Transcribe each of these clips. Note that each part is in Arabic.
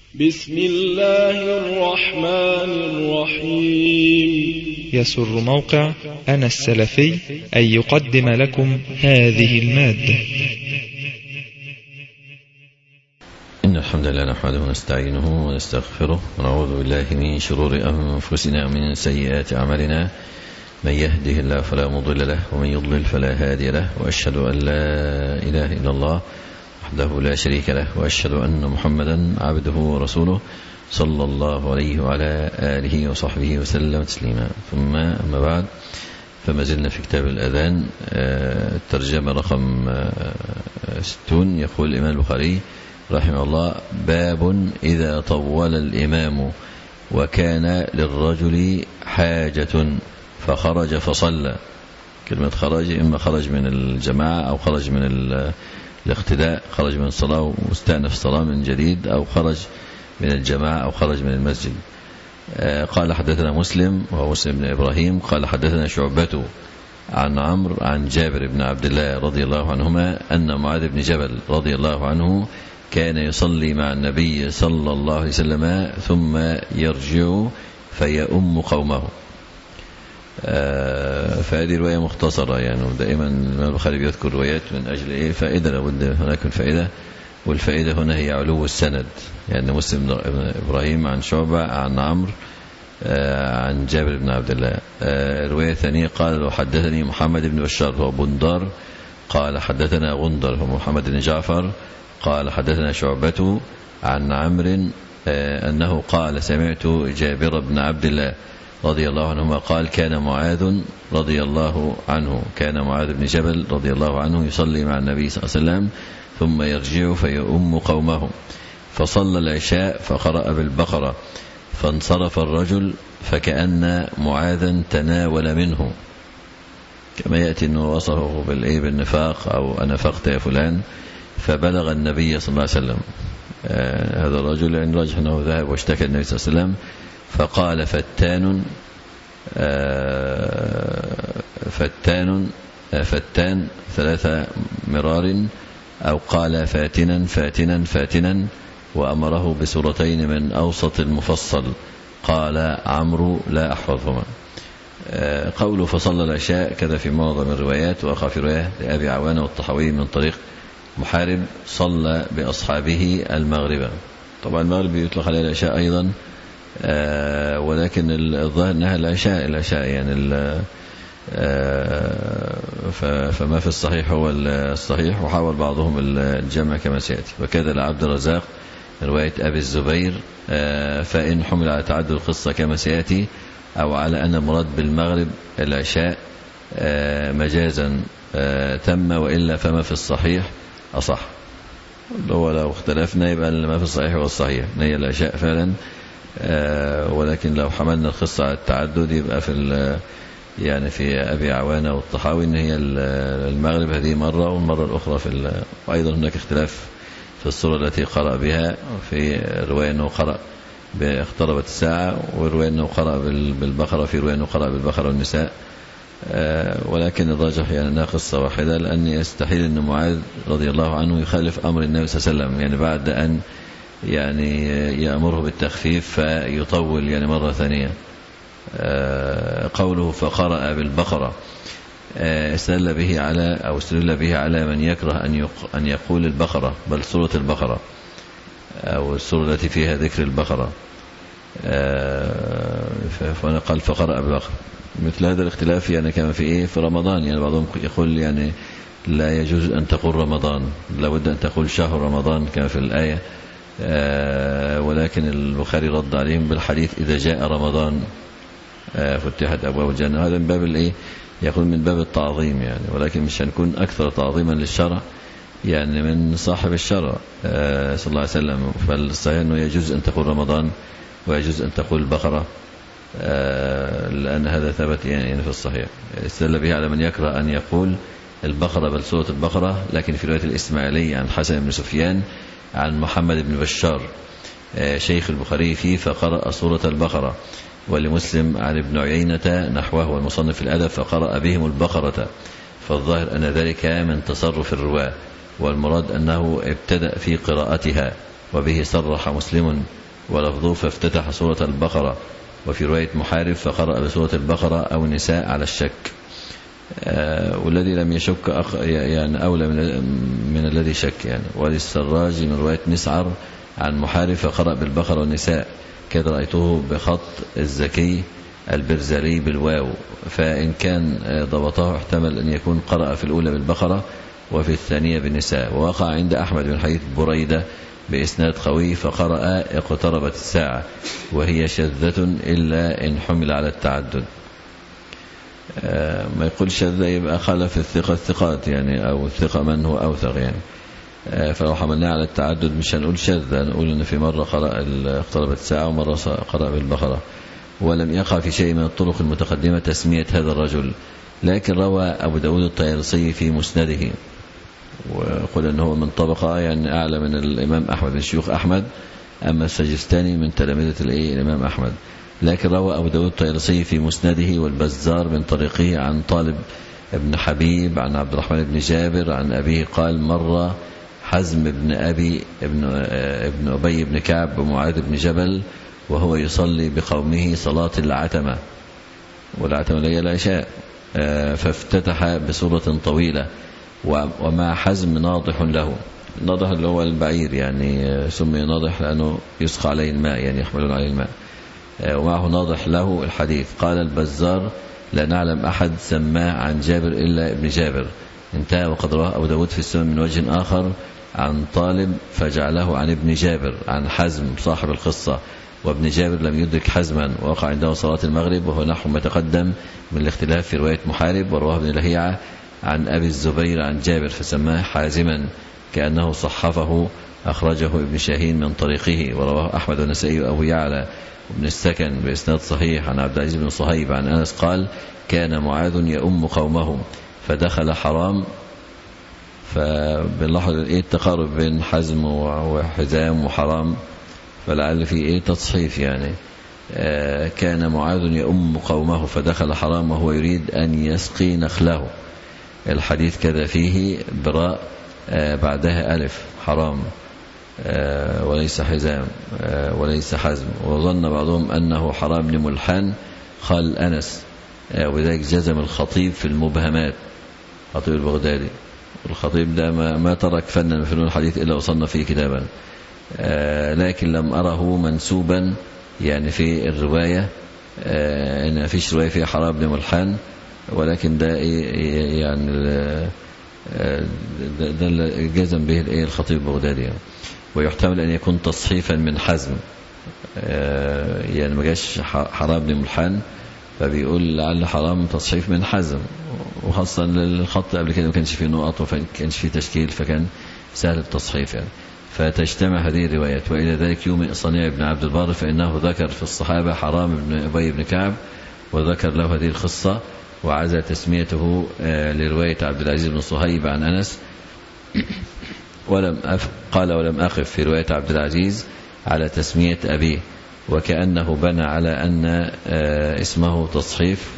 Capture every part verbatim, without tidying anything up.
بسم الله الرحمن الرحيم. يسر موقع أنا السلفي أن يقدم لكم هذه المادة. إن الحمد لله نحمده ونستعينه ونستغفره ونعوذ بالله من شرور أنفسنا ومن سيئات أعمالنا، من يهده الله فلا مضل له ومن يضلل فلا هادي له، وأشهد أن لا إله إلا الله وحده لا شريك له، وأشهد أن محمدا عبده ورسوله صلى الله عليه وعلى آله وصحبه وسلم تسليما. ثم أما بعد، فما زلنا في كتاب الأذان، الترجمة رقم ستون. يقول الإمام البخاري رحمه الله: باب إذا طول الإمام وكان للرجل حاجة فخرج فصلى. كلمة خرج إما خرج من الجماعة أو خرج من الاقتداء، خرج من الصلاة واستأنف الصلاة من جديد، أو خرج من الجماعة أو خرج من المسجد. قال حدثنا مسلم وهو مسلم بن إبراهيم قال حدثنا شعبة عن عمرو عن جابر بن عبد الله رضي الله عنهما أن معاذ بن جبل رضي الله عنه كان يصلي مع النبي صلى الله عليه وسلم ثم يرجع فيؤم قومه. آه فهذه رواية مختصرة، يعني دائما الإمام البخاري بيذكر روايات من أجل إيه؟ فائدة، لابد هناك من فائدة، والفائدة هنا هي علو السند. يعني مسلم بن إبراهيم عن شعبة عن عمرو آه عن جابر بن عبد الله. آه الرواية الثانية قال: وحدثني محمد بن بشار وبندار قال حدثنا غندر هو محمد بن جعفر قال حدثنا شعبة عن عمرو آه أنه قال: سمعت جابر بن عبد الله رضي الله عنهما قال: كان معاذ رضي الله عنه كان معاذ بن جبل رضي الله عنه يصلي مع النبي صلى الله عليه وسلم ثم يرجع فيؤم قومه، فصلى العشاء فقرأ بالبقرة، فانصرف الرجل فكأن معاذا تناول منه، كما يأتي أنه وصفه بالنفاق أو أنفقت يا فلان، فبلغ النبي صلى الله عليه وسلم. آه هذا الرجل يعني راجح أنه ذهب واشتكى النبي صلى الله عليه وسلم، فقال: فتان آه فتان آه فتان ثلاث مرار، أو قال فاتنا فاتنا فاتنا، وأمره بسورتين من أوسط المفصل. قال عمرو: لا أحفظهما. آه قوله فصلى العشاء كذا في معظم الروايات، وأخا في رواية لأبي عوانة والطحاوي من طريق محارب: صلى بأصحابه المغرب. طبعا المغرب يطلق عليه العشاء أيضا، آه ولكن الظاهر أنها العشاء العشاء يعني آه فما في الصحيح هو الصحيح، وحاول بعضهم الجمع كما سيأتي. وكذا لعبد الرزاق رواية أبي الزبير آه فإن حمل على تعدد القصة كما سيأتي، أو على أن المراد بالمغرب العشاء آه مجازا آه تم، وإلا فما في الصحيح أصح. لو لو اختلفنا يبقى ما في الصحيح هو الصحيح، هي العشاء فعلا. آه ولكن لو حملنا القصة على التعدد يبقى في يعني في أبي عوانة والطحاوي إن هي المغرب هذه مرة، والمرة الأخرى في وأيضا هناك اختلاف في الصورة التي قرأ بها، في رواية أنه قرأ باقتربت الساعة، ورواية أنه قرأ بالبقرة، في رواية أنه قرأ بالبقرة والنساء. آه ولكن الراجح يعني أنها قصة واحدة، لأن يستحيل أن معاذ رضي الله عنه يخالف أمر النبي صلى الله عليه وسلم، يعني بعد أن يعني يأمره بالتخفيف فيطول يعني مرة ثانية. آه قوله فقرأ بالبقرة آه استدل به على أو استدل به على من يكره أن أن يقول البقرة، بل سورة البقرة أو السورة التي فيها ذكر البقرة. آه فأنا قال فقرأ بالبقرة. مثل هذا الاختلاف يعني كما في إيه في رمضان، يعني بعضهم يقول يعني لا يجوز أن تقول رمضان، لابد أن تقول شهر رمضان كما في الآية. آه ولكن البخاري رد عليهم بالحديث: إذا جاء رمضان آه فتحت أبواب الجنة. هذا من باب الإيه؟ يقول من باب التعظيم يعني، ولكن مش هنكون أكثر تعظيما للشرع يعني من صاحب الشرع آه صلى الله عليه وسلم. فالصحيح أنه يجوز أن تقول رمضان ويجوز أن تقول البقرة، آه لأن هذا ثبت يعني في الصحيح. استدل به على من يكره أن يقول البقرة بل سورة البقرة. لكن في رواية الإسماعيلي عن حسن بن سفيان عن محمد بن بشار آه شيخ البخاري فيه فقرأ سورة البقرة، ولمسلم عن ابن عيينة نحوه والمصنف في الأدب فقرأ بهم البقرة. فالظاهر أن ذلك من تصرف الرواة، والمراد أنه ابتدأ في قراءتها وبه صرح مسلم ولفظه فافتتح سورة البقرة، وفي رواية محارب فقرأ بسورة البقرة أو النساء على الشك. آه والذي لم يشك أخ يعني أولى من, من الذي شك يعني. وللسراج من رواية مسعر عن محارب فقرأ بالبقرة والنساء، كذا رأيته بخط الزكي البرزري بالواو، فإن كان ضبطه احتمل أن يكون قرأ في الأولى بالبقرة وفي الثانية بالنساء. ووقع عند أحمد من حديث بريدة بإسناد قوي فقرأ اقتربت الساعة، وهي شذة إلا إن حمل على التعدد. ما يقول شذة يبقى خلف الثقة الثقات يعني، أو الثقة من هو أوثق يعني. فلو حملناه على التعدد مش هنقول شذة، نقول أن في مرة قرأ اقتربت الساعة ومرة قرأ بالبقرة. ولم يقع في شيء من الطرق المتقدمة تسمية هذا الرجل، لكن روى أبو داود الطيالسي في مسنده، وقل أنه من طبقة يعني أعلى من الإمام أحمد، من شيوخ أحمد، أما السجستاني من تلامذة الإمام أحمد. لكن روى أبو داود الطيالسي في مسنده والبزار من طريقه عن طالب ابن حبيب عن عبد الرحمن بن جابر عن أبيه قال: مر حزم بن أبي ابن, ابن أبي بن كعب ومعاذ بن جبل وهو يصلي بقومه صلاة العتمة، والعتمة هي العشاء، فافتتح بسورة طويلة ومع حزم ناضح له. ناضح اللي هو البعير يعني، سمي ناضح لأنه يسقى عليه الماء يعني، يحملون عليه الماء، ومعه ناضح له الحديث. قال البزار: لا نعلم أحد سماه عن جابر إلا ابن جابر. انتهى. وقد رواه أبو داود في السنن من وجه آخر عن طالب فجعله عن ابن جابر عن حزم صاحب القصة، وابن جابر لم يدرك حزما، ووقع عنده صلاة المغرب، وهو نحو ما تقدم من الاختلاف في رواية محارب. ورواه ابن لهيعة عن أبي الزبير عن جابر فسماه حازما كأنه صحفه، أخرجه ابن شاهين من طريقه. ورواه أحمد والنسائي وأبو يعلى وابن السكن بإسناد صحيح عن عبد العزيز بن صهيب عن أنس قال: كان معاذ يؤم قومه فدخل حرام. فبنلاحظ ايه التقارب بين حزم وحزام وحرام، فلعل في ايه تصحيف يعني. آه كان معاذ يؤم قومه فدخل حرام وهو يريد أن يسقي نخله. الحديث كذا فيه براء آه بعدها ألف حرام آه وليس حزام آه وليس حزم. وظن بعضهم أنه حرام بن ملحان قال أنس آه وذلك جزم الخطيب في المبهمات، خطيب البغدادي. الخطيب ده ما, ما ترك فنا من فنون الحديث إلا وصلنا فيه كتابا، آه لكن لم أره منسوبا يعني في الرواية، آه إن فيش رواية فيها حرام بن ملحان، ولكن ده يعني ده, ده جزم به الخطيب البغدادي يعني. ويحتمل أن يكون تصحيفا من حزم، آه يعني ما جاش حرام بن ملحان فبيقول لعل حرام تصحيف من حزم، وخاصة للخط قبل كده ما كانش فيه نقط وما كانش فيه تشكيل، فكان سهل التصحيف يعني. فتجتمع هذه الروايات. وإلى ذلك يومئ صنيع بن عبد البر فإنه ذكر في الصحابة حرام بن أبي بن كعب وذكر له هذه القصة، وعزى تسميته لرواية عبد العزيز بن صهيب عن أنس. ولم أف قال ولم أقف في رواية عبد العزيز على تسمية أبيه، وكأنه بنى على أن اسمه تصحيف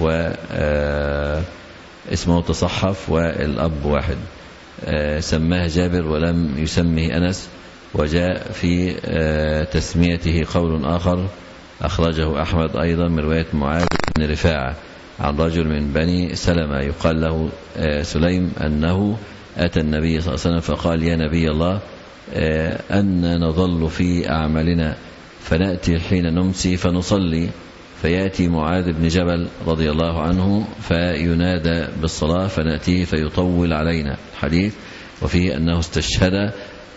واسمه تصحف والأب واحد. سماه جابر ولم يسمه أنس. وجاء في تسميته قول آخر أخرجه أحمد أيضا من رواية معاذ بن رفاعة عن رجل من بني سلمة يقال له سليم أنه أتى النبي صلى الله عليه وسلم فقال: يا نبي الله، أن نظل في أعمالنا فنأتي حين نمسي فنصلي، فيأتي معاذ بن جبل رضي الله عنه فينادى بالصلاة فنأتيه فيطول علينا. الحديث وفيه أنه استشهد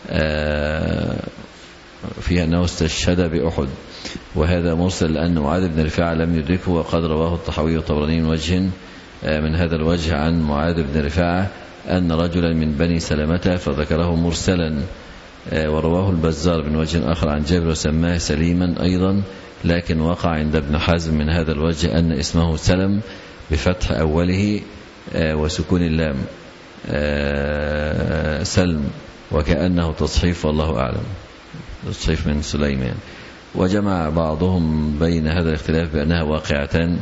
فيه أنه استشهد بأحد، وهذا مرسل لأن معاذ بن رفاعة لم يدركه، وقد رواه الطحاوي والطبراني من وجه من هذا الوجه عن معاذ بن رفاعة أن رجلا من بني سلمة فذكره مرسلا. ورواه البزار من وجه آخر عن جابر وسماه سليما أيضا، لكن وقع عند ابن حزم من هذا الوجه أن اسمه سلم بفتح أوله وسكون اللام سلم، وكأنه تصحيف والله أعلم، تصحيف من سليمان. وجمع بعضهم بين هذا الاختلاف بأنها واقعتان،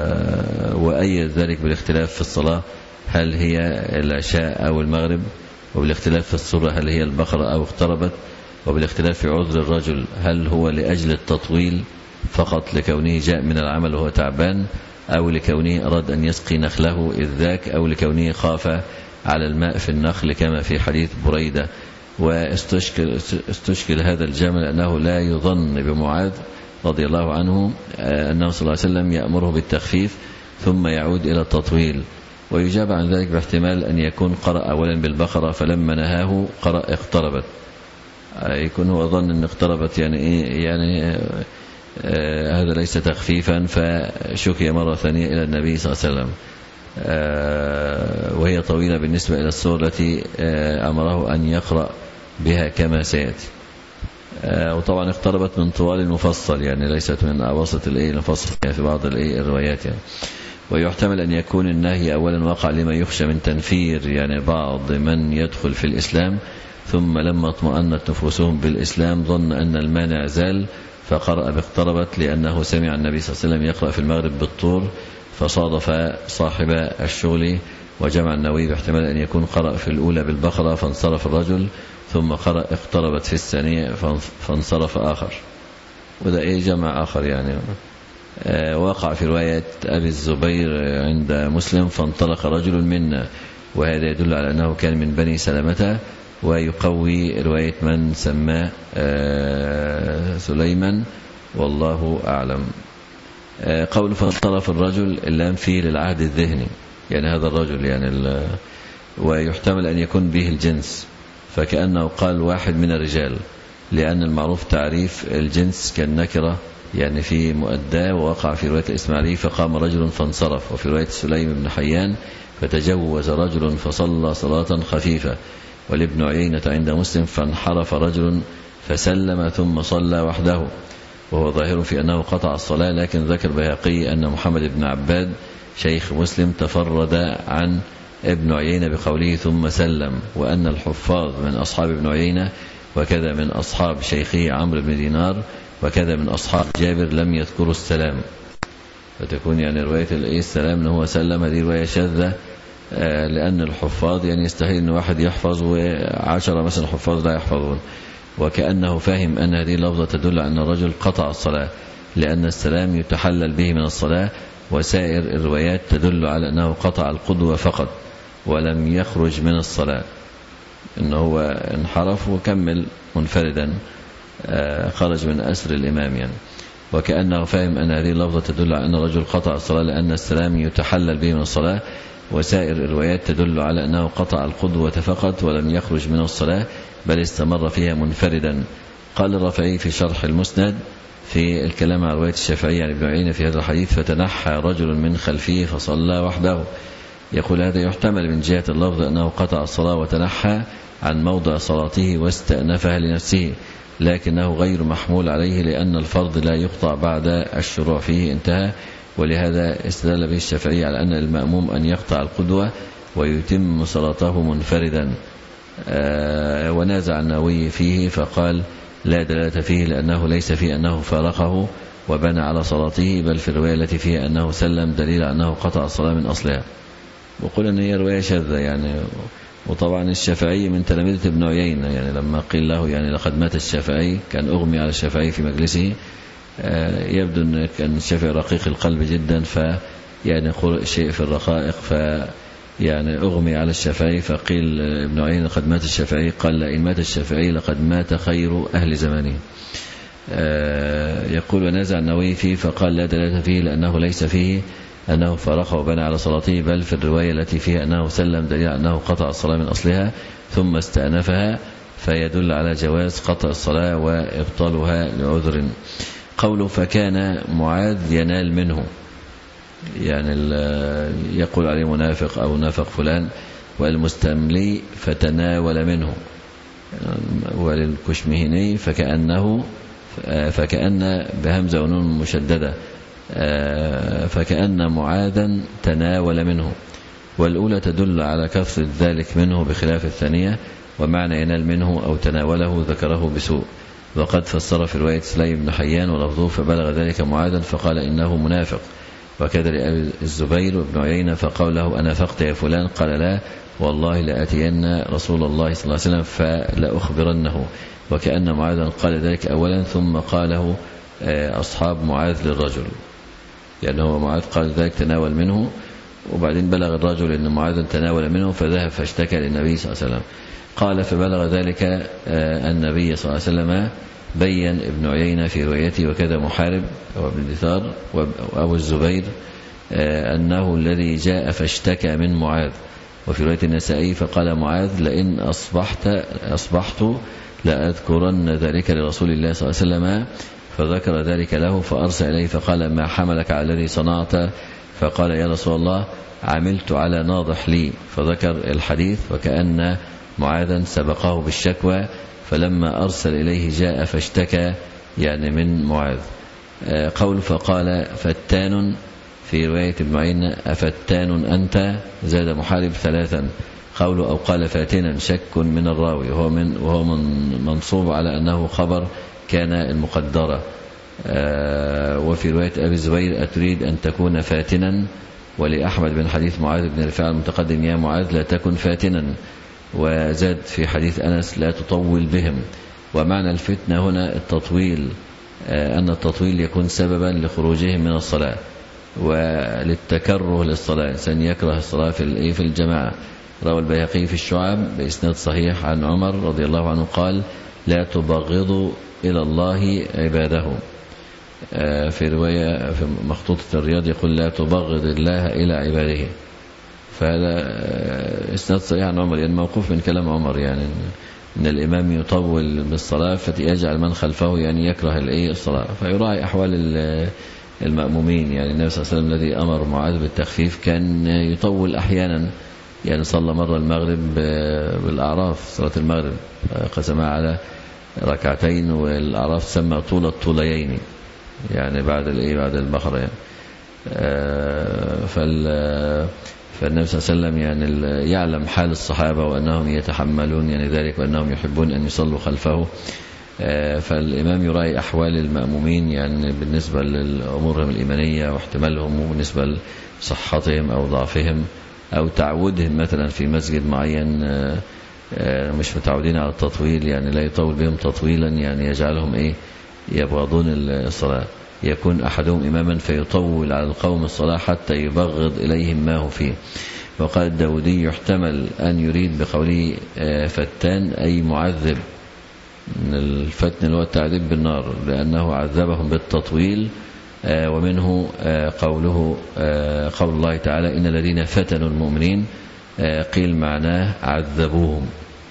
وأيد ذلك بالاختلاف في الصلاة هل هي العشاء أو المغرب، وبالاختلاف في الصورة هل هي البقرة أو اقتربت، وبالاختلاف في عذر الرجل هل هو لأجل التطويل فقط لكونه جاء من العمل وهو تعبان، أو لكونه أراد أن يسقي نخله إذ ذاك، أو لكونه خاف على الماء في النخل كما في حديث بريدة. واستشكل استشكل هذا الجمل أنه لا يظن بمعاذ رضي الله عنه أنه صلى الله عليه وسلم يأمره بالتخفيف ثم يعود إلى التطويل، ويجاب عن ذلك باحتمال أن يكون قرأ أولا بالبقرة فلما نهاه قرأ اقتربت، يكون هو ظن أن اقتربت يعني إيه يعني آه هذا ليس تخفيفا، فشكي مرة ثانية إلى النبي صلى الله عليه وسلم آه وهي طويلة بالنسبة إلى السور التي آه أمره أن يقرأ بها كما سيأتي. آه وطبعا اقتربت من طوال المفصل يعني ليست من أواسط الإيه المفصل يعني في بعض الإيه الروايات يعني. ويحتمل أن يكون النهي أولا وقع لما يخشى من تنفير يعني بعض من يدخل في الإسلام، ثم لما اطمأنت نفوسهم بالإسلام ظن أن المانع زال فقرأ باقتربت، لأنه سمع النبي صلى الله عليه وسلم يقرأ في المغرب بالطور فصادف صاحب الشغل. وجمع النووي باحتمال أن يكون قرأ في الأولى بالبقرة فانصرف الرجل، ثم قرأ اقتربت في الثانية فانصرف آخر، وده إيه جمع آخر يعني. وقع في رواية أبي الزبير عند مسلم فانطلق رجل منا، وهذا يدل على أنه كان من بني سلمة، ويقوي رواية من سماه سليمان والله أعلم. قول فانطرف الرجل اللام فيه للعهد الذهني يعني هذا الرجل يعني، ويحتمل أن يكون به الجنس فكأنه قال واحد من الرجال، لأن المعروف تعريف الجنس كالنكرة يعني في مؤداه. ووقع في رواية الإسماعيلي فقام رجل فانصرف، وفي رواية سليم بن حيان فتجوز رجل فصلى صلاة خفيفة، ولابن عيينة عند مسلم فانحرف رجل فسلم ثم صلى وحده، وهو ظاهر في أنه قطع الصلاة. لكن ذكر بيهقي أن محمد بن عباد شيخ مسلم تفرد عن ابن عيينة بقوله ثم سلم، وأن الحفاظ من أصحاب ابن عيينة وكذا من أصحاب شيخه عمرو بن دينار وكذا من أصحاب جابر لم يذكروا السلام، فتكون يعني رواية السلام أنه سلم هذه رواية شاذة، لأن الحفاظ يعني يستحيل أن واحد يحفظ وعشرة مثلا حفاظ لا يحفظون، وكأنه فاهم أن هذه اللفظة تدل على أن الرجل قطع الصلاة، لأن السلام يتحلل به من الصلاة، وسائر الروايات تدل على أنه قطع القدوة فقط ولم يخرج من الصلاة، أنه هو انحرف وكمل منفردا خرج من أسر الإمام يعني. وكأنه فاهم أن هذه اللفظة تدل على أن الرجل قطع الصلاة لأن السلام يتحلل به من الصلاة، وسائر الروايات تدل على أنه قطع القدوة فقط ولم يخرج من الصلاة بل استمر فيها منفردا. قال الرافعي في شرح المسند في الكلام على رواية الشافعي عن ابن عيينة في هذا الحديث فتنحى رجل من خلفه فصلى وحده، يقول هذا يحتمل من جهة اللفظ أنه قطع الصلاة وتنحى عن موضع صلاته واستأنفها لنفسه، لكنه غير محمول عليه لأن الفرض لا يقطع بعد الشروع فيه انتهى. ولهذا استدل به الشافعي على أن المأموم أن يقطع القدوة ويتم صلاته منفردا. آه ونازع النووي فيه فقال لا دلالة فيه لأنه ليس فيه أنه فارقه وبنى على صلاته، بل في الرواية التي فيها أنه سلم دليل أنه قطع الصلاة من أصلها. وقل أن هي رواية شاذة يعني. وطبعا الشافعي من تلاميذ ابن عيينة يعني، لما قيل له يعني لقد مات الشافعي كان أغمي على الشافعي في مجلسه، يبدو أن كان الشافعي رقيق القلب جدا، فيعني شيء في الرقائق ف يعني أغمي على الشافعي، فقيل ابن عيينة لقد مات الشافعي، قال إن مات الشافعي لقد مات خير أهل زمانه. يقول ونازع النووي فيه فقال لا دلالة فيه لأنه ليس فيه أنه فارقه وبنى على صلاته، بل في الرواية التي فيها أنه سلم دليل أنه قطع الصلاة من أصلها ثم استأنفها، فيدل على جواز قطع الصلاة وإبطالها لعذر. قوله فكان معاذ ينال منه يعني يقول عليه منافق أو نافق فلان، والمستملي فتناول منه، وللكشمهني فكأنه فكأن بهمزة ونون مشددة فكأن معاذا تناول منه، والأولى تدل على كثرة ذلك منه بخلاف الثانية، ومعنى ينال منه أو تناوله ذكره بسوء. وقد فسر في رواية سليم بن حيان ولفظه فبلغ ذلك معاذا فقال إنه منافق، وكذا لأبي الزبير وابن عيينة فقال له أنا فقت يا فلان قال لا والله لأتين رسول الله صلى الله عليه وسلم فلأخبرنه، وكأن معاذا قال ذلك أولا ثم قاله أصحاب معاذ للرجل، يعني هو معاذ قال ذلك تناول منه وبعدين بلغ الرجل أن معاذ تناول منه فذهب فاشتكى للنبي صلى الله عليه وسلم. قال فبلغ ذلك النبي صلى الله عليه وسلم بين ابن عيينة في روايته وكذا محارب وابن دثار وأبو الزبير أنه الذي جاء فاشتكى من معاذ. وفي رواية النسائي فقال معاذ لئن أصبحت أصبحت لأذكرن ذلك لرسول الله صلى الله عليه وسلم، فذكر ذلك له فأرسل إليه فقال ما حملك على الذي صنعت؟ فقال يا رسول الله عملت على ناضح لي، فذكر الحديث وكأن معاذا سبقه بالشكوى، فلما أرسل إليه جاء فاشتكى يعني من معاذ. قول فقال فتان في رواية ابن عيينة أفتان أنت زاد محارب ثلاثا، قول أو قال فاتنا شك من الراوي وهو, من وهو من منصوب على أنه خبر كان المقدرة. وفي رواية أبي الزبير أتريد أن تكون فاتنا، ولأحمد بن حديث معاذ بن رفاعة المتقدم يا معاذ لا تكن فاتنا، وزاد في حديث أنس لا تطول بهم. ومعنى الفتنة هنا التطويل، أن التطويل يكون سببا لخروجهم من الصلاة وللتكره للصلاة، إنسان يكره الصلاة في في الجماعة. روى البيهقي في الشعب بإسناد صحيح عن عمر رضي الله عنه قال لا تبغضوا إلى الله عباده. في رواية في مخطوطة الرياض يقول لا تبغض الله إلى عباده، فهذا إسناد صحيح عن عمر، يعني موقوف من كلام عمر، يعني إن الإمام يطول بالصلاة فيجعل من خلفه يعني يكره الصلاة، فيراعي أحوال المأمومين. يعني النبي صلى الله عليه وسلم الذي أمر معاذ بالتخفيف كان يطول أحيانا، يعني صلى مرة المغرب بالأعراف صلاة المغرب قسمها على ركعتين، والأعراف سمى طول الطوليين يعني بعد الإيه بعد البقرة يعني. فال فالنبي صلى الله عليه وسلم يعني يعلم حال الصحابة وأنهم يتحملون يعني ذلك وأنهم يحبون أن يصلوا خلفه، فالإمام يراعي أحوال المأمومين يعني بالنسبة لأمورهم الإيمانية واحتمالهم، وبالنسبة لصحتهم أو ضعفهم أو تعودهم مثلا في مسجد معين مش متعودين على التطويل، يعني لا يطول بهم تطويلا يعني يجعلهم إيه يبغضون الصلاة. يكون أحدهم إماما فيطول على القوم الصلاة حتى يبغض إليهم ما هو فيه. وقال الداودي يحتمل أن يريد بقوله فتان أي معذب، من الفتن اللي هو التعذيب بالنار لأنه عذبهم بالتطويل. ومنه قوله قول الله تعالى إن الذين فتنوا المؤمنين، قيل معناه عذبوهم.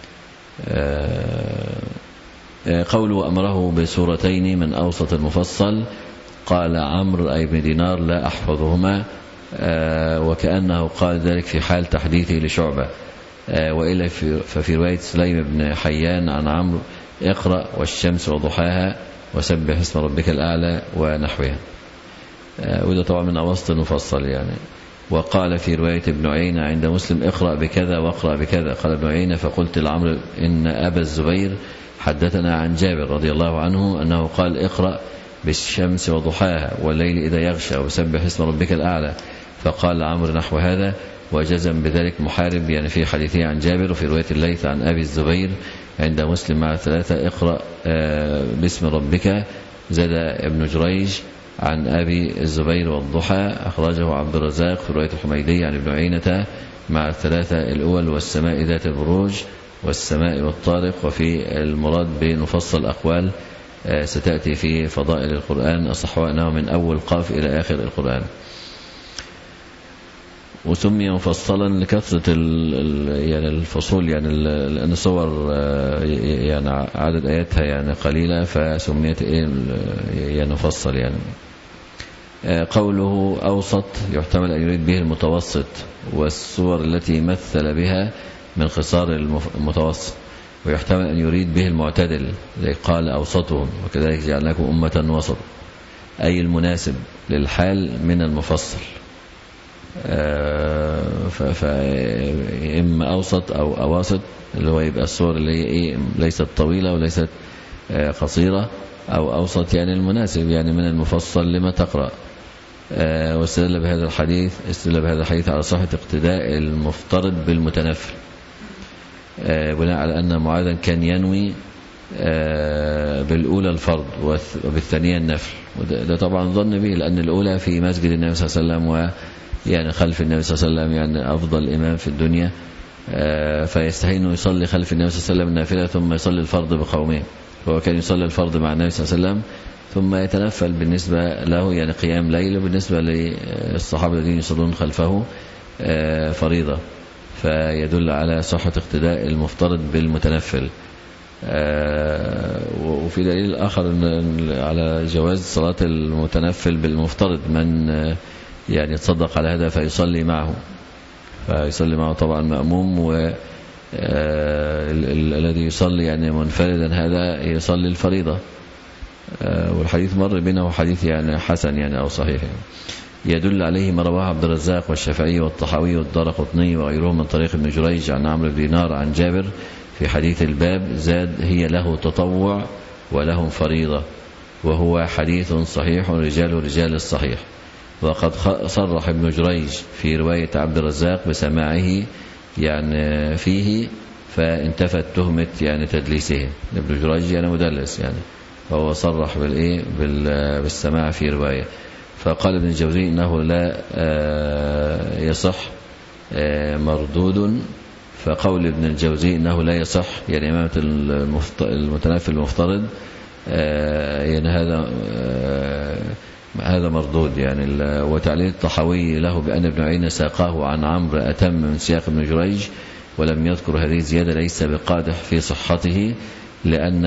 قوله أمره بسورتين من أوسط المفصل، قال عمرو أي بن دينار لا أحفظهما، وكأنه قال ذلك في حال تحديثه لشعبة. وإلا ففي رواية سليم بن حيان عن عمرو اقرأ والشمس وضحاها وسبح اسم ربك الأعلى ونحوها، وده طبعا من أوسط المفصل يعني. وقال في رواية ابن عيينة عند مسلم اقرأ بكذا واقرأ بكذا. قال ابن عيينة فقلت لعمرو إن أبا الزبير حدثنا عن جابر رضي الله عنه أنه قال اقرأ بالشمس وضحاها والليل إذا يغشى وسبح اسم ربك الأعلى، فقال عمرو نحو هذا وجزم بذلك محارب يعني في حديثه عن جابر. وفي رواية الليث عن أبي الزبير عند مسلم مع ثلاثة اقرأ باسم ربك. زاد ابن جريج عن أبي الزبير والضحى أخرجه عبد الرزاق في رواية الحميدي عن ابن عيينة مع الثلاثة الأول والسماء ذات البروج والسماء والطارق. وفي المراد بنفصل أقوال ستأتي في فضائل القرآن الصحوة أنه من أول قاف إلى آخر القرآن. وسمي مفصلا لكثرة يعني الفصول، يعني لأن صور يعني عدد آياتها يعني قليلة فسميت إيه يعني مفصل يعني. قوله أوسط يحتمل أن يريد به المتوسط، والصور التي مثل بها من خصار المتوسط، ويحتمل أن يريد به المعتدل زي قال أوسطهم وكذلك جعلناكم أمة وسط، أي المناسب للحال من المفصل. فإما أوسط أو أواسط اللي هو يبقى الصور اللي هي إيه ليست طويلة وليست قصيرة، أو أوسط يعني المناسب يعني من المفصل لما تقرأ. واستدل بهذا الحديث استدل بهذا الحديث على صحة اقتداء المفترض بالمتنفل بناء على أن معاذا كان ينوي بالأولى الفرض وبالثانية النفل، وده طبعا ظن به لأن الأولى في مسجد النبي صلى الله عليه وسلم ويعني خلف النبي صلى الله عليه وسلم يعني أفضل إمام في الدنيا، فيستحيل أنه يصلي خلف النبي صلى الله عليه وسلم النافلة ثم يصلي الفرض بقومه. هو كان يصلي الفرض مع النبي صلى الله عليه وسلم ثم يتنفل بالنسبة له يعني قيام ليل، وبالنسبة للصحابة الذين يصلون خلفه فريضة، فيدل على صحة اقتداء المفترض بالمتنفل. وفي دليل آخر على جواز صلاة المتنفل بالمفترض، من يعني يتصدق على هذا فيصلي معه فيصلي معه طبعا مأموم، و الذي يصلي يعني منفردا هذا يصلي الفريضة. والحديث مر بنا وحديث يعني حسن يعني أو صحيح يعني. يدل عليه ما رواه عبد الرزاق والشافعي والطحاوي والدارقطني وغيرهم من طريق ابن جريج عن عمرو بن دينار عن جابر في حديث الباب زاد هي له تطوع ولهم فريضة، وهو حديث صحيح رجال رجال الصحيح. وقد صرح ابن جريج في رواية عبد الرزاق بسماعه يعني فيه، فانتفت تهمة يعني تدليسه. ابن جريج يعني مدلس يعني، فهو صرح بالإيه بالسماع في رواية. فقال ابن الجوزي إنه لا يصح مردود، فقول ابن الجوزي إنه لا يصح يعني إمامة المتنفل المفترض يعني هذا هذا مردود يعني. وتعليل الطحاوي له بأن ابن عيينة ساقاه عن عمرو أتم من سياق ابن جريج ولم يذكر هذه الزيادة ليس بقادح في صحته، لأن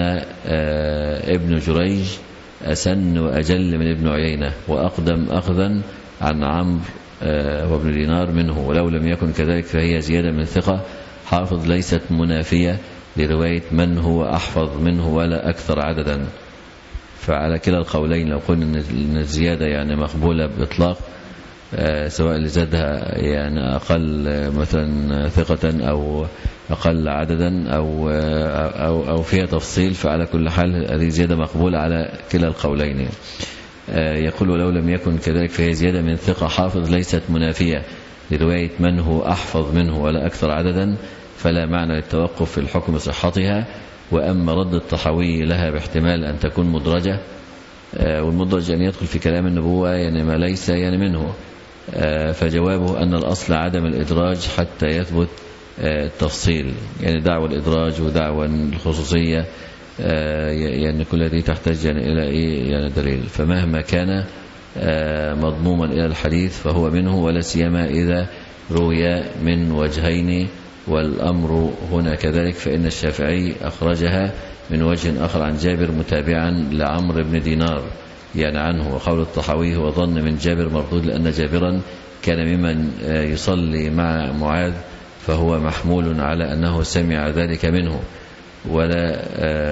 ابن جريج أسن وأجل من ابن عيينة وأقدم أخذا عن عمرو وابن دينار منه، ولو لم يكن كذلك فهي زيادة من ثقة حافظ ليست منافية لرواية من هو أحفظ منه ولا أكثر عددا. فعلى كلا القولين لو قلنا أن الزيادة يعني مقبولة بإطلاق، سواء اللي زادها يعني أقل مثلا ثقة أو أقل عددا أو أو أو فيها تفصيل، فعلى كل حال هذه زيادة مقبولة على كلا القولين. يقول لو لم يكن كذلك فهي زيادة من ثقة حافظ ليست منافية لرواية من هو أحفظ منه ولا أكثر عددا، فلا معنى للتوقف في الحكم صحتها. وأما رد الطحاوي لها باحتمال أن تكون مدرجة، والمدرج أن يدخل في كلام النبوة يعني ما ليس يعني منه، فجوابه أن الأصل عدم الإدراج حتى يثبت التفصيل، يعني دعوى الإدراج ودعوى الخصوصية يعني كل هذه تحتاج يعني إلى إيه يعني دليل. فمهما كان مضموما إلى الحديث فهو منه، ولا سيما إذا روي من وجهين، والأمر هنا كذلك، فإن الشافعي أخرجها من وجه آخر عن جابر متابعا لعمرو بن دينار يعني عنه. وقول الطحاوي هو ظن من جابر مردود، لأن جابرا كان ممن يصلي مع معاذ، فهو محمول على أنه سمع ذلك منه، ولا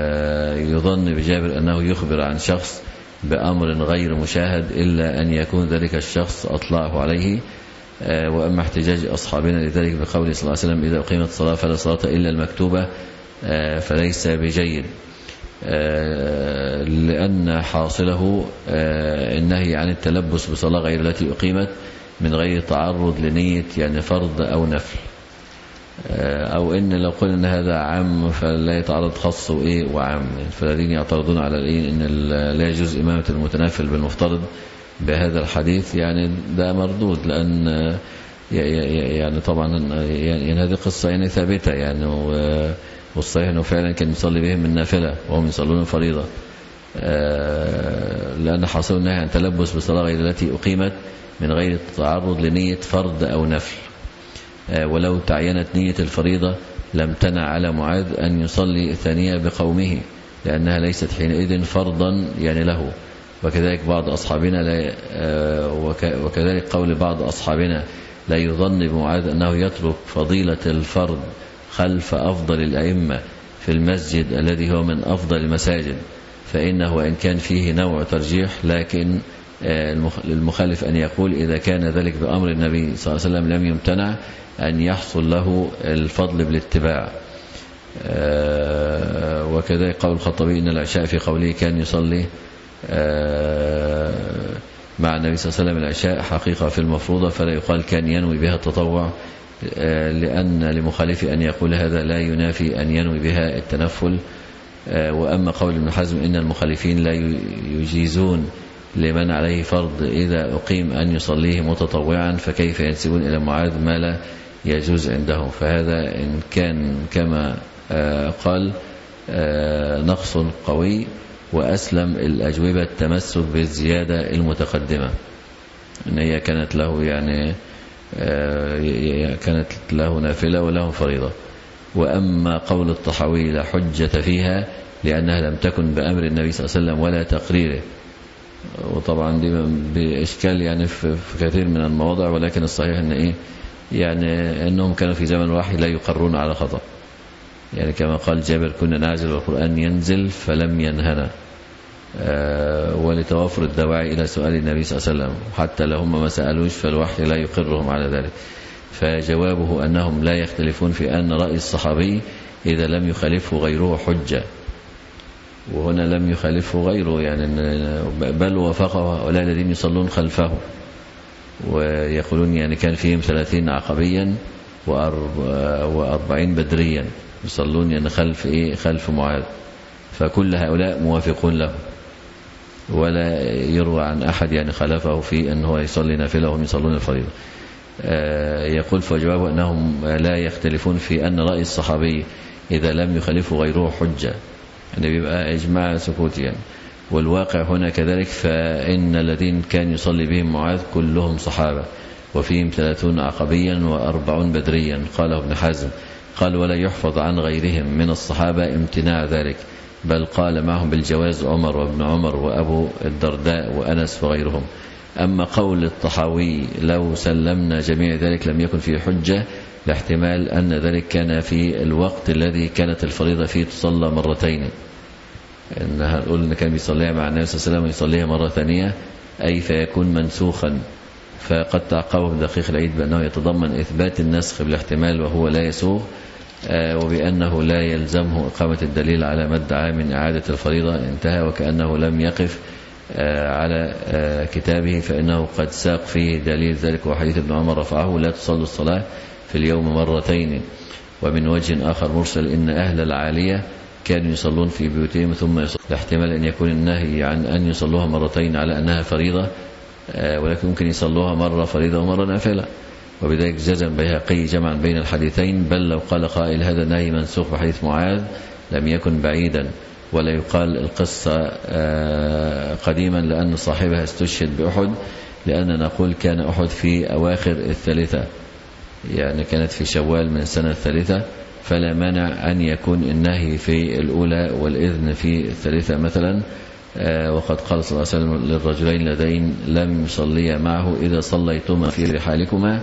يظن بجابر أنه يخبر عن شخص بأمر غير مشاهد إلا أن يكون ذلك الشخص أطلعه عليه. وأما احتجاج أصحابنا لذلك بقوله صلى الله عليه وسلم إذا أقيمت الصلاة فلا صلاة إلا المكتوبة فليس بجيد، لأن حاصله النهي عن التلبس بصلاة غير التي أقيمت من غير تعرض لنية يعني فرض أو نفل، أو إن لو قلنا إن هذا عام فلا يتعرض خاص وإيه وعام، فالذين يعترضون على الإيه إن لا يجوز إمامة المتنفل بالمفترض بهذا الحديث يعني ده مردود، لأن يعني طبعا يعني هذه قصة يعني ثابتة يعني، والصحيح أنه فعلا كان يصلي بهم النافلة وهم يصلون الفريضة، لأن حصل النهي عن تلبس بصلاة غير التي أقيمت من غير التعرض لنية فرض أو نفل. ولو تعينت نية الفريضة لم تنع على معاذ أن يصلي الثانية بقومه، لأنها ليست حينئذ فرضا يعني له. وكذلك بعض أصحابنا لا وكذلك قول بعض أصحابنا لا يظن بمعاذ أنه يترك فضيلة الفرض خلف أفضل الأئمة في المسجد الذي هو من أفضل المساجد، فإنه وإن كان فيه نوع ترجيح، لكن المخالف أن يقول إذا كان ذلك بأمر النبي صلى الله عليه وسلم لم يمتنع أن يحصل له الفضل بالاتباع. وكذلك قول الخطبي إن العشاء في قوله كان يصلي مع النبي صلى الله عليه وسلم العشاء حقيقة في المفروضة، فلا يقال كان ينوي بها التطوع، لأن لمخالف أن يقول هذا لا ينافي أن ينوي بها التنفل. وأما قول ابن حزم إن المخالفين لا يجيزون لمن عليه فرض إذا أقيم أن يصليه متطوعا، فكيف ينسبون إلى معاذ ما لا يجوز عندهم؟ فهذا إن كان كما قال نقص قوي، وأسلم الأجوبة التمسك بالزيادة المتقدمة، إن هي كانت له يعني كانت له نافلة وله فريضة. وأما قول الطحاوي لا حجة فيها لأنها لم تكن بأمر النبي صلى الله عليه وسلم ولا تقريره، وطبعا دي بإشكال يعني في كثير من المواضع، ولكن الصحيح أن إيه يعني أنهم كانوا في زمن الوحي لا يقرون على خطأ، يعني كما قال جابر كنا نعزل والقرآن ينزل فلم ينهنا، آه ولتوافر الدواعي إلى سؤال النبي صلى الله عليه وسلم، حتى لو هم ما سألوش فالوحي لا يقرهم على ذلك. فجوابه أنهم لا يختلفون في أن رأي الصحابي إذا لم يخالفه غيره حجة، وهنا لم يخالفه غيره يعني بل وافقه هؤلاء الذين يصلون خلفه، ويقولون يعني كان فيهم ثلاثين عقبيا وأربعين بدريا يصلون يعني خلف إيه خلف معاذ، فكل هؤلاء موافقون له، ولا يروى عن أحد يعني خلفه في أن هو يصلي نافلة وهم يصلون الفريضة. يقول فجوابه أنهم لا يختلفون في أن رأي الصحابي إذا لم يخالفه غيره حجة، يعني بيبقى إجماع سكوتي يعني. والواقع هنا كذلك، فإن الذين كان يصلي بهم معاذ كلهم صحابة، وفيهم ثلاثون عقبيا وأربعون بدريا. قاله ابن حزم قال ولا يحفظ عن غيرهم من الصحابة امتناع ذلك، بل قال معهم بالجواز عمر وابن عمر وأبو الدرداء وأنس وغيرهم. أما قول الطحاوي لو سلمنا جميع ذلك لم يكن فيه حجة، لاحتمال أن ذلك كان في الوقت الذي كانت الفريضة فيه تصلى مرتين، إنها نقول إن كان بيصليها مع النبي صلى الله عليه وسلم ويصليها مرة ثانية، أي فيكون منسوخا. فقد تعقبه بدقيق العيد بأنه يتضمن إثبات النسخ بالاحتمال وهو لا يسوغ، وبأنه لا يلزمه إقامة الدليل على ما ادعى من إعادة الفريضة، انتهى، وكأنه لم يقف على كتابه، فإنه قد ساق فيه دليل ذلك، وحديث ابن عمر رفعه لا تصلوا الصلاة في اليوم مرتين. ومن وجه آخر مرسل إن أهل العالية كانوا يصلون في بيوتهم ثم يصلون، لاحتمال أن يكون النهي عن أن يصلوها مرتين على أنها فريضة، ولكن ممكن يصلوها مرة فريضة ومرة نافلة، وبذلك جزم بيهقي جمعا بين الحديثين. بل لو قال قائل هذا نهي منسوخ بحديث معاذ لم يكن بعيدا، ولا يقال القصة قديما لأن صاحبها استشهد بأحد، لأن نقول كان أحد في أواخر الثالثة، يعني كانت في شوال من السنة الثالثة، فلا مانع أن يكون النهي في الأولى والإذن في الثالثة مثلا. وقد قال صلى الله عليه وسلم للرجلين اللذين لم يصليا معه إذا صليتما في رحالكما،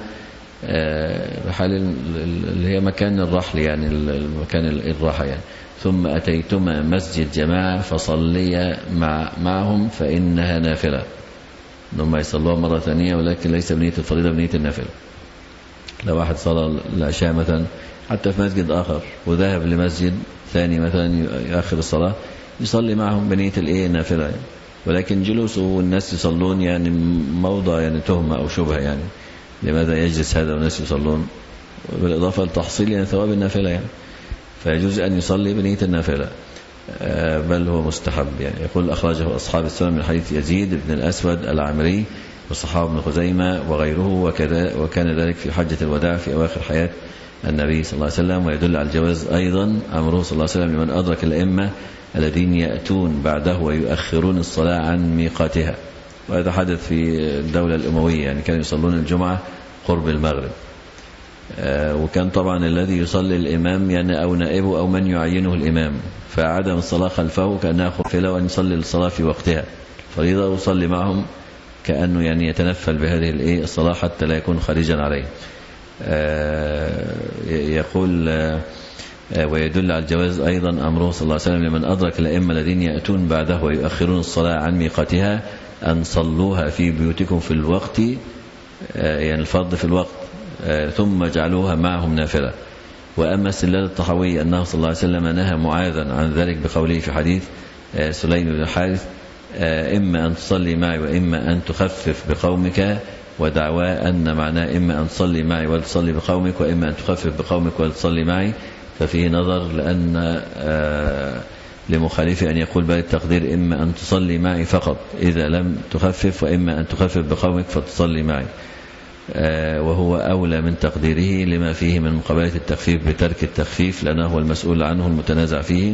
رحال اللي هي مكان الرحل يعني المكان الراحة يعني، ثم أتيتما مسجد جماعة فصليا مع معهم فإنها نافلة، ثم يصلوها مرة ثانية، ولكن ليس بنية الفريضة بنية النافلة. لو واحد صلى العشاء مثلا حتى في مسجد آخر وذهب لمسجد ثاني مثلا يؤخر الصلاة يصلي معهم بنية الايه النافلة يعني. ولكن جلوسه والناس يصلون يعني موضع يعني تهمة أو شبهة يعني، لماذا يجلس هذا والناس يصلون، بالإضافة لتحصيل يعني ثواب النافلة يعني، فيجوز أن يصلي بنية النافلة، بل هو مستحب يعني. يقول أخرجه أصحاب السنن من حديث يزيد بن الأسود العامري والصحابة بن خزيمة وغيره، وكذا وكان ذلك في حجة الوداع في أواخر حياة النبي صلى الله عليه وسلم. ويدل على الجواز أيضا أمره صلى الله عليه وسلم لمن أدرك الأئمة الذين يأتون بعده ويؤخرون الصلاة عن ميقاتها، وهذا حدث في الدولة الأموية يعني، كانوا يصلون الجمعة قرب المغرب، وكان طبعا الذي يصلي الإمام يعني أو نائبه أو من يعينه الإمام، فعدم الصلاة خلفه كأنها خفلة، وأن يصلي الصلاة في وقتها فريضة ويصلي معهم كأنه يعني يتنفل بهذه الصلاة حتى لا يكون خارجا عليه. يقول ويدل على الجواز أيضا أمره صلى الله عليه وسلم لمن أدرك الأئمة الذين يأتون بعده ويؤخرون الصلاة عن ميقاتها أن صلوها في بيوتكم في الوقت، يعني الفرض في الوقت، ثم جعلوها معهم نافلة. وأما استدلال الطحاوي أنه صلى الله عليه وسلم نهى معاذا عن ذلك بقوله في حديث سليم بن الحارث إما أن تصلي معي وإما أن تخفف بقومك، ودعواه أن معناه إما أن تصلي معي وتصلي بقومك وإما أن تخفف بقومك وتصلي معي، ففيه نظر، لأن لمخالفه أن يقول بل التقدير إما أن تصلي معي فقط إذا لم تخفف، وإما أن تخفف بقومك فتصلي معي، وهو أولى من تقديره لما فيه من مقابلة التخفيف بترك التخفيف لأنه هو المسؤول عنه المتنازع فيه.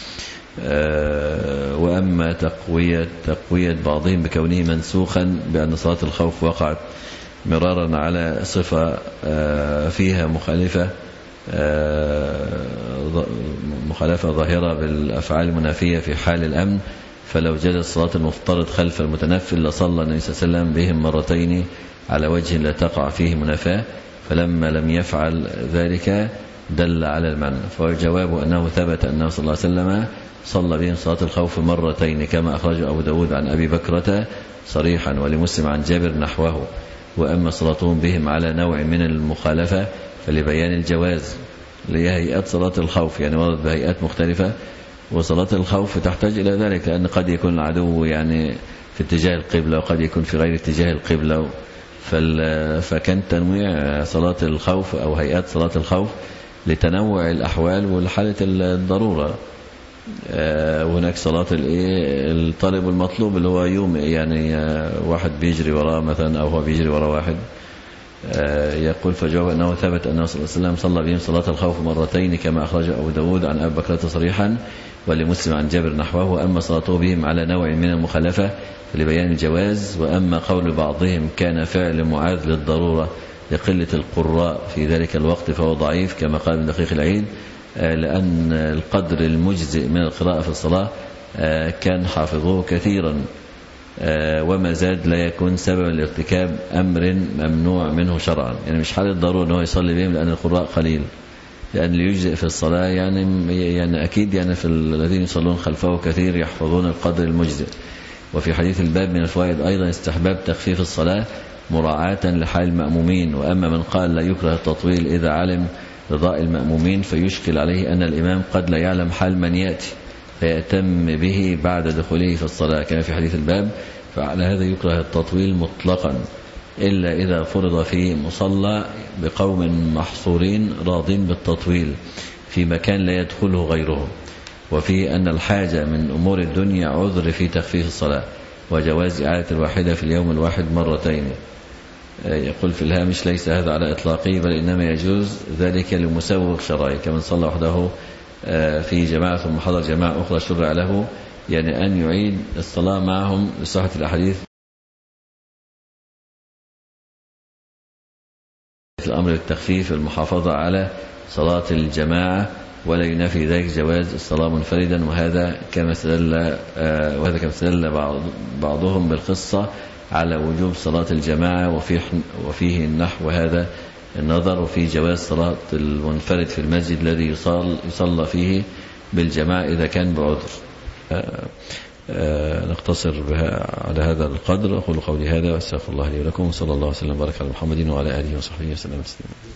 وأما تقوية, تقوية بعضهم بكونه منسوخا بأن صلاة الخوف وقعت مرارا على صفة فيها مخالفة مخالفة ظاهرة بالأفعال المنافية في حال الأمن، فلو جلس صلاة المفترض خلف المتنفل لصلى النبي صلى الله عليه وسلم بهم مرتين على وجه لا تقع فيه منافاة، فلما لم يفعل ذلك دل على المنع. فالجواب أنه ثبت أنه صلى الله عليه وسلم صلى بهم صلاة الخوف مرتين كما أخرج أبو داود عن أبي بكرة صريحا، ولمسلم عن جابر نحوه. وأما صلاتهم بهم على نوع من المخالفة فلبيان الجواز لهيئات صلاة الخوف، يعني وردت بهيئات مختلفة، وصلاة الخوف تحتاج إلى ذلك، لأن قد يكون العدو يعني في اتجاه القبلة وقد يكون في غير اتجاه القبلة، فكان تنويع صلاة الخوف أو هيئات صلاة الخوف لتنوع الأحوال ولحالة الضرورة. وهناك صلاة الطالب المطلوب اللي هو يوم يعني واحد بيجري وراه مثلا أو هو بيجري وراه واحد، يقول فجواب أنه ثبت أنه صلى الله عليه وسلم صلى بهم صلاة الخوف مرتين كما أخرج أبو داود عن أبي بكرة صريحا، ولمسلم عن جابر نحوه. وأما صلاته بهم على نوع من المخالفة فلبيان الجواز. وأما قول بعضهم كان فعل معاذ للضرورة لقلة القراء في ذلك الوقت فهو ضعيف كما قال ابن دقيق العيد، لأن القدر المجزئ من القراءة في الصلاة كان حافظوه كثيرا، وما زاد لا يكون سببا لارتكاب أمر ممنوع منه شرعا. يعني مش حالة ضرورة أنه يصلي بهم لأن القراء قليل، لأن ليجزئ في الصلاة يعني يعني أكيد يعني في الذين يصلون خلفه كثير يحفظون القدر المجزئ. وفي حديث الباب من الفوائد أيضا استحباب تخفيف الصلاة مراعاة لحال المأمومين. وأما من قال لا يكره التطويل إذا علم رضاء المأمومين فيشكل عليه أن الإمام قد لا يعلم حال من يأتي فيأتم به بعد دخوله في الصلاة كما في حديث الباب، فعلى هذا يكره التطويل مطلقا إلا إذا فرض في مصلى بقوم محصورين راضين بالتطويل في مكان لا يدخله غيرهم، وفي أن الحاجة من أمور الدنيا عذر في تخفيف الصلاة، وجواز إعادة الواحدة في اليوم الواحد مرتين. يقول في الهامش ليس هذا على إطلاقه، بل إنما يجوز ذلك لمسوغ شرعي كمن صلى وحده في جماعة ثم حضر جماعة أخرى شرع له، يعني أن يعيد الصلاة معهم بصحة الأحاديث في الأمر بالتخفيف المحافظة على صلاة الجماعة، ولا ينافي ذلك جواز الصلاة منفردا. وهذا كما استدل وهذا كما استدل بعضهم بالقصة على وجوب صلاة الجماعة، وفيه وفيه النحو هذا النظر في جواز صلاة المنفرد في المسجد الذي يصلى يصلى فيه بالجماعة إذا كان بعذر. نقتصر على هذا القدر. أقول قولي هذا وأستغفر الله لي ولكم، وصلى الله وسلم وبارك على محمد وعلى آله وصحبه وسلم تسليما.